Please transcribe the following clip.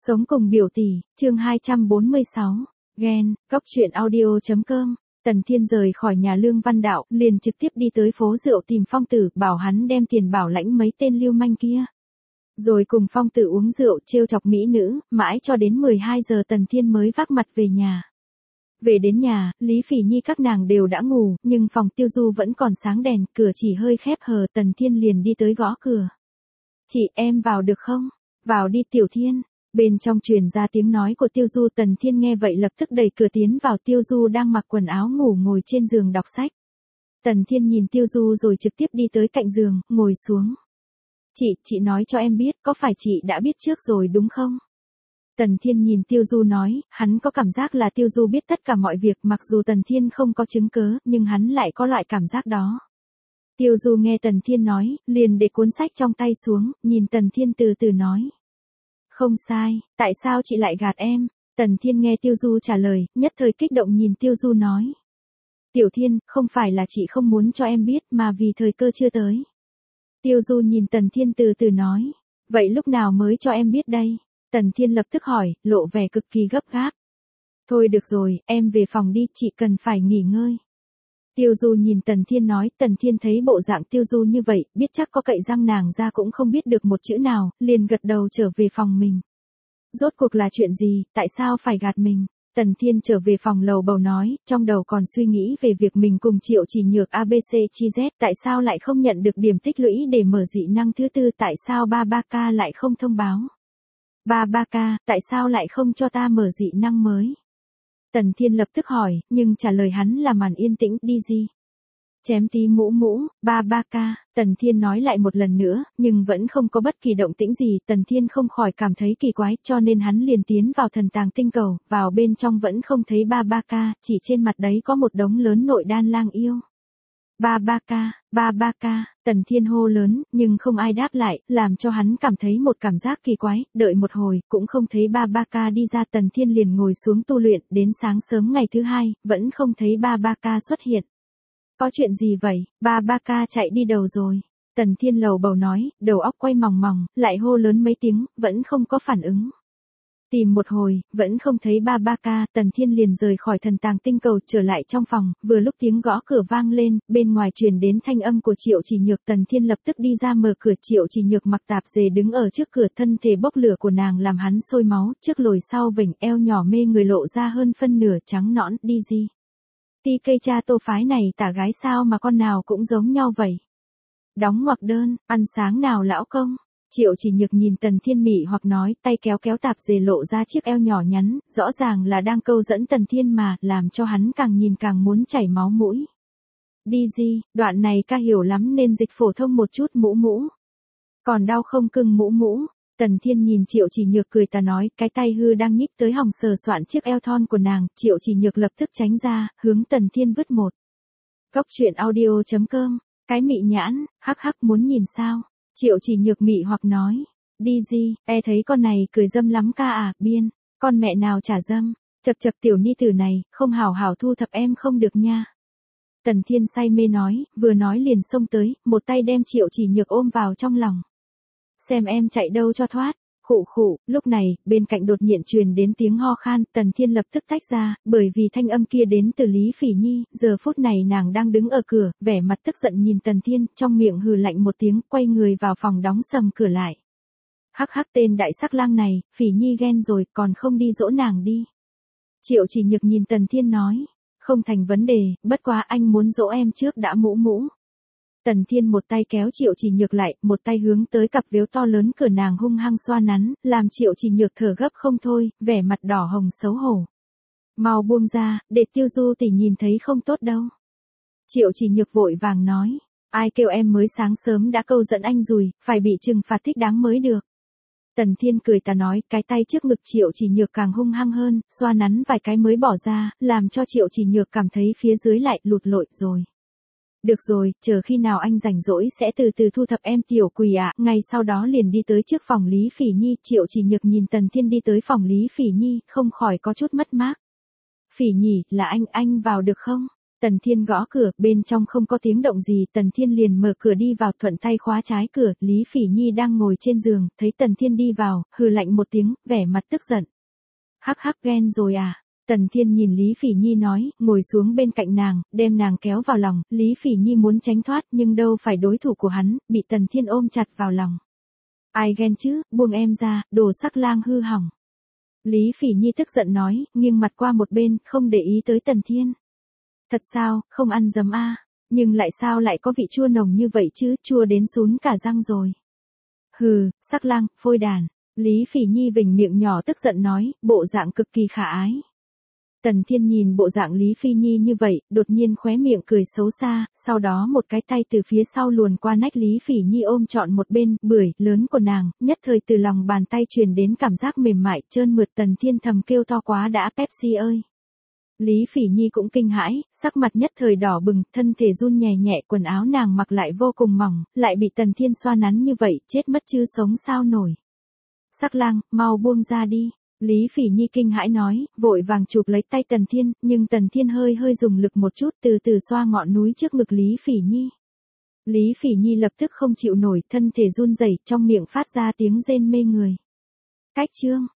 Sống cùng biểu tỷ, chương 246, ghen, góc truyện audio.com. Tần Thiên rời khỏi nhà Lương Văn Đạo, liền trực tiếp đi tới phố rượu tìm Phong Tử, bảo hắn đem tiền bảo lãnh mấy tên lưu manh kia. Rồi cùng Phong Tử uống rượu trêu chọc mỹ nữ, mãi cho đến 12 giờ Tần Thiên mới vác mặt về nhà. Về đến nhà, Lý Phỉ Nhi các nàng đều đã ngủ, nhưng phòng Tiêu Du vẫn còn sáng đèn, cửa chỉ hơi khép hờ. Tần Thiên liền đi tới gõ cửa. Chị, em vào được không? Vào đi Tiểu Thiên. Bên trong truyền ra tiếng nói của Tiêu Du. Tần Thiên nghe vậy lập tức đẩy cửa tiến vào. Tiêu Du đang mặc quần áo ngủ ngồi trên giường đọc sách. Tần Thiên nhìn Tiêu Du rồi trực tiếp đi tới cạnh giường, ngồi xuống. Chị nói cho em biết, có phải chị đã biết trước rồi đúng không? Tần Thiên nhìn Tiêu Du nói, hắn có cảm giác là Tiêu Du biết tất cả mọi việc, mặc dù Tần Thiên không có chứng cớ, nhưng hắn lại có loại cảm giác đó. Tiêu Du nghe Tần Thiên nói, liền để cuốn sách trong tay xuống, nhìn Tần Thiên từ từ nói. Không sai, tại sao chị lại gạt em? Tần Thiên nghe Tiêu Du trả lời, nhất thời kích động nhìn Tiêu Du nói. Tiểu Thiên, không phải là chị không muốn cho em biết mà vì thời cơ chưa tới. Tiêu Du nhìn Tần Thiên từ từ nói. Vậy lúc nào mới cho em biết đây? Tần Thiên lập tức hỏi, lộ vẻ cực kỳ gấp gáp. Thôi được rồi, em về phòng đi, chị cần phải nghỉ ngơi. Tiêu Du nhìn Tần Thiên nói. Tần Thiên thấy bộ dạng Tiêu Du như vậy, biết chắc có cậy răng nàng ra cũng không biết được một chữ nào, liền gật đầu trở về phòng mình. Rốt cuộc là chuyện gì, tại sao phải gạt mình? Tần Thiên trở về phòng lầu bầu nói, trong đầu còn suy nghĩ về việc mình cùng Triệu Chỉ Nhược ABC chi Z, tại sao lại không nhận được điểm tích lũy để mở dị năng thứ tư, tại sao ba ca lại không thông báo? Ba ca, tại sao lại không cho ta mở dị năng mới? Tần Thiên lập tức hỏi, nhưng trả lời hắn là màn yên tĩnh. Đi gì? Chém tí mũ, ba ca. Tần Thiên nói lại một lần nữa, nhưng vẫn không có bất kỳ động tĩnh gì. Tần Thiên không khỏi cảm thấy kỳ quái, cho nên hắn liền tiến vào thần tàng tinh cầu, vào bên trong vẫn không thấy ba ca, chỉ trên mặt đấy có một đống lớn nội đan lang yêu. Ba ca, Tần Thiên hô lớn, nhưng không ai đáp lại, làm cho hắn cảm thấy một cảm giác kỳ quái. Đợi một hồi, cũng không thấy ba ca đi ra. Tần Thiên liền ngồi xuống tu luyện, đến sáng sớm ngày thứ hai, vẫn không thấy ba ca xuất hiện. Có chuyện gì vậy? Ba ca chạy đi đâu rồi? Tần Thiên lầu bầu nói, đầu óc quay mòng mòng, lại hô lớn mấy tiếng, vẫn không có phản ứng. Tìm một hồi, vẫn không thấy ba ca. Tần Thiên liền rời khỏi thần tàng tinh cầu, trở lại trong phòng. Vừa lúc tiếng gõ cửa vang lên, bên ngoài truyền đến thanh âm của Triệu Chỉ Nhược. Tần Thiên lập tức đi ra mở cửa. Triệu Chỉ Nhược mặc tạp dề đứng ở trước cửa, thân thể bốc lửa của nàng làm hắn sôi máu, trước lồi sau vểnh, eo nhỏ mê người lộ ra hơn phân nửa, trắng nõn. Đi gì? Ti cây cha tô phái này tả gái sao mà con nào cũng giống nhau vậy? Đóng ngoặc đơn, ăn sáng nào lão công? Triệu Chỉ Nhược nhìn Tần Thiên mị hoặc nói, tay kéo kéo tạp dề lộ ra chiếc eo nhỏ nhắn, rõ ràng là đang câu dẫn Tần Thiên mà, làm cho hắn càng nhìn càng muốn chảy máu mũi. Đi gì, đoạn này ca hiểu lắm nên dịch phổ thông một chút. Mũ. Còn đau không cưng mũ? Tần Thiên nhìn Triệu Chỉ Nhược cười tà nói, cái tay hư đang nhích tới hòng sờ soạn chiếc eo thon của nàng. Triệu Chỉ Nhược lập tức tránh ra, hướng Tần Thiên vứt một. Góc truyện audio.com, cái mị nhãn, hắc muốn nhìn sao? Triệu Chỉ Nhược mị hoặc nói, đi gì, thấy con này cười dâm lắm ca à, biên, con mẹ nào trả dâm, chật tiểu ni tử này, không hảo hảo thu thập em không được nha. Tần Thiên say mê nói, vừa nói liền xông tới, một tay đem Triệu Chỉ Nhược ôm vào trong lòng. Xem em chạy đâu cho thoát. Khụ, lúc này, bên cạnh đột nhiên truyền đến tiếng ho khan. Tần Thiên lập tức tách ra, bởi vì thanh âm kia đến từ Lý Phỉ Nhi. Giờ phút này nàng đang đứng ở cửa, vẻ mặt tức giận nhìn Tần Thiên, trong miệng hừ lạnh một tiếng, quay người vào phòng đóng sầm cửa lại. Hắc tên đại sắc lang này, Phỉ Nhi ghen rồi, còn không đi dỗ nàng đi. Triệu Chỉ Nhược nhìn Tần Thiên nói, không thành vấn đề, bất quá anh muốn dỗ em trước đã. Mũ. Tần Thiên một tay kéo Triệu Chỉ Nhược lại, một tay hướng tới cặp vếu to lớn cửa nàng hung hăng xoa nắn, làm Triệu Chỉ Nhược thở gấp không thôi, vẻ mặt đỏ hồng xấu hổ. Mau buông ra, để Tiêu Du tỷ nhìn thấy không tốt đâu. Triệu Chỉ Nhược vội vàng nói, ai kêu em mới sáng sớm đã câu dẫn anh rồi, phải bị trừng phạt thích đáng mới được. Tần Thiên cười tà nói, cái tay trước ngực Triệu Chỉ Nhược càng hung hăng hơn, xoa nắn vài cái mới bỏ ra, làm cho Triệu Chỉ Nhược cảm thấy phía dưới lại lụt lội rồi. Được rồi, chờ khi nào anh rảnh rỗi sẽ từ từ thu thập em tiểu quỷ ạ. Ngay sau đó liền đi tới trước phòng Lý Phỉ Nhi. Triệu Chỉ Nhược nhìn Tần Thiên đi tới phòng Lý Phỉ Nhi, không khỏi có chút mất mát. Phỉ Nhi, là anh vào được không? Tần Thiên gõ cửa, bên trong không có tiếng động gì, Tần Thiên liền mở cửa đi vào, thuận tay khóa trái cửa, Lý Phỉ Nhi đang ngồi trên giường, thấy Tần Thiên đi vào, hừ lạnh một tiếng, vẻ mặt tức giận. Hắc hắc, ghen rồi à? Tần Thiên nhìn Lý Phỉ Nhi nói, ngồi xuống bên cạnh nàng, đem nàng kéo vào lòng, Lý Phỉ Nhi muốn tránh thoát nhưng đâu phải đối thủ của hắn, bị Tần Thiên ôm chặt vào lòng. Ai ghen chứ, buông em ra, đồ sắc lang hư hỏng. Lý Phỉ Nhi tức giận nói, nghiêng mặt qua một bên, không để ý tới Tần Thiên. Thật sao, không ăn giấm a? Nhưng lại sao lại có vị chua nồng như vậy chứ, chua đến sún cả răng rồi. Hừ, sắc lang, phôi đàn. Lý Phỉ Nhi vểnh miệng nhỏ tức giận nói, bộ dạng cực kỳ khả ái. Tần Thiên nhìn bộ dạng Lý Phỉ Nhi như vậy, đột nhiên khóe miệng cười xấu xa, sau đó một cái tay từ phía sau luồn qua nách Lý Phỉ Nhi ôm trọn một bên, bưởi, lớn của nàng, nhất thời từ lòng bàn tay truyền đến cảm giác mềm mại, trơn mượt. Tần Thiên thầm kêu to quá đã, Pepsi ơi. Lý Phỉ Nhi cũng kinh hãi, sắc mặt nhất thời đỏ bừng, thân thể run nhẹ nhẹ, quần áo nàng mặc lại vô cùng mỏng, lại bị Tần Thiên xoa nắn như vậy, chết mất chứ sống sao nổi. Sắc lang, mau buông ra đi. Lý Phỉ Nhi kinh hãi nói, vội vàng chụp lấy tay Tần Thiên, nhưng Tần Thiên hơi dùng lực một chút, từ từ xoa ngọn núi trước ngực Lý Phỉ Nhi. Lý Phỉ Nhi lập tức không chịu nổi, thân thể run rẩy, trong miệng phát ra tiếng rên mê người. Cách chương